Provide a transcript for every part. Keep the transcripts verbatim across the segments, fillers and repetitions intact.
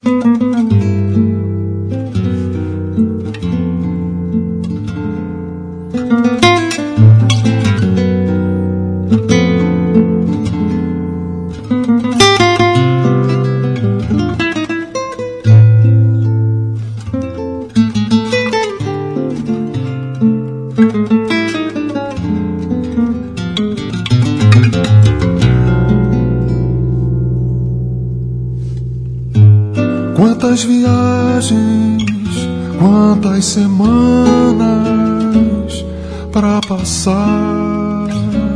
Quantas viagens, quantas semanas pra passar.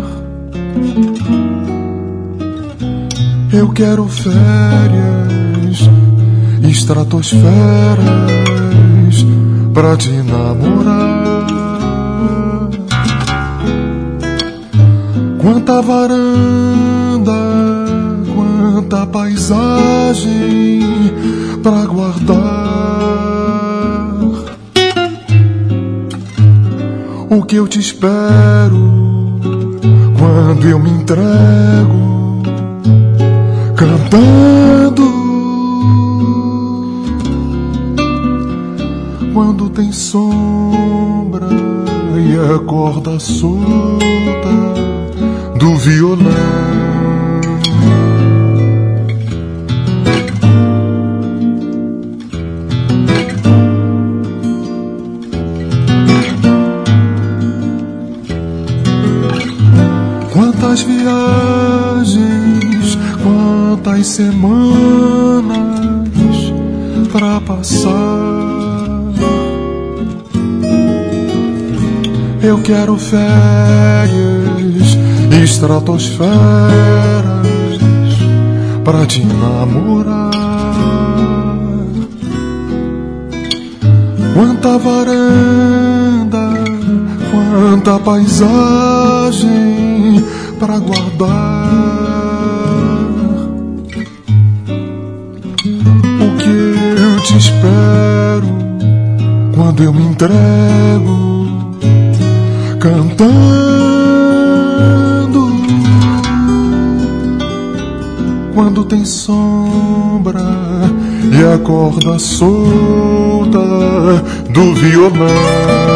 Eu quero férias, estratosferas pra te namorar. Quanta varanda, quanta paisagem pra guardar. O que eu te espero quando eu me entrego cantando. Quando tem sombra e a corda solta do violão. Quantas viagens, quantas semanas pra passar. Eu quero férias, estratosferas pra te namorar. Quanta varanda, quanta paisagem pra guardar. O que eu te espero quando eu me entrego cantando. Quando tem sombra e a corda solta do violão.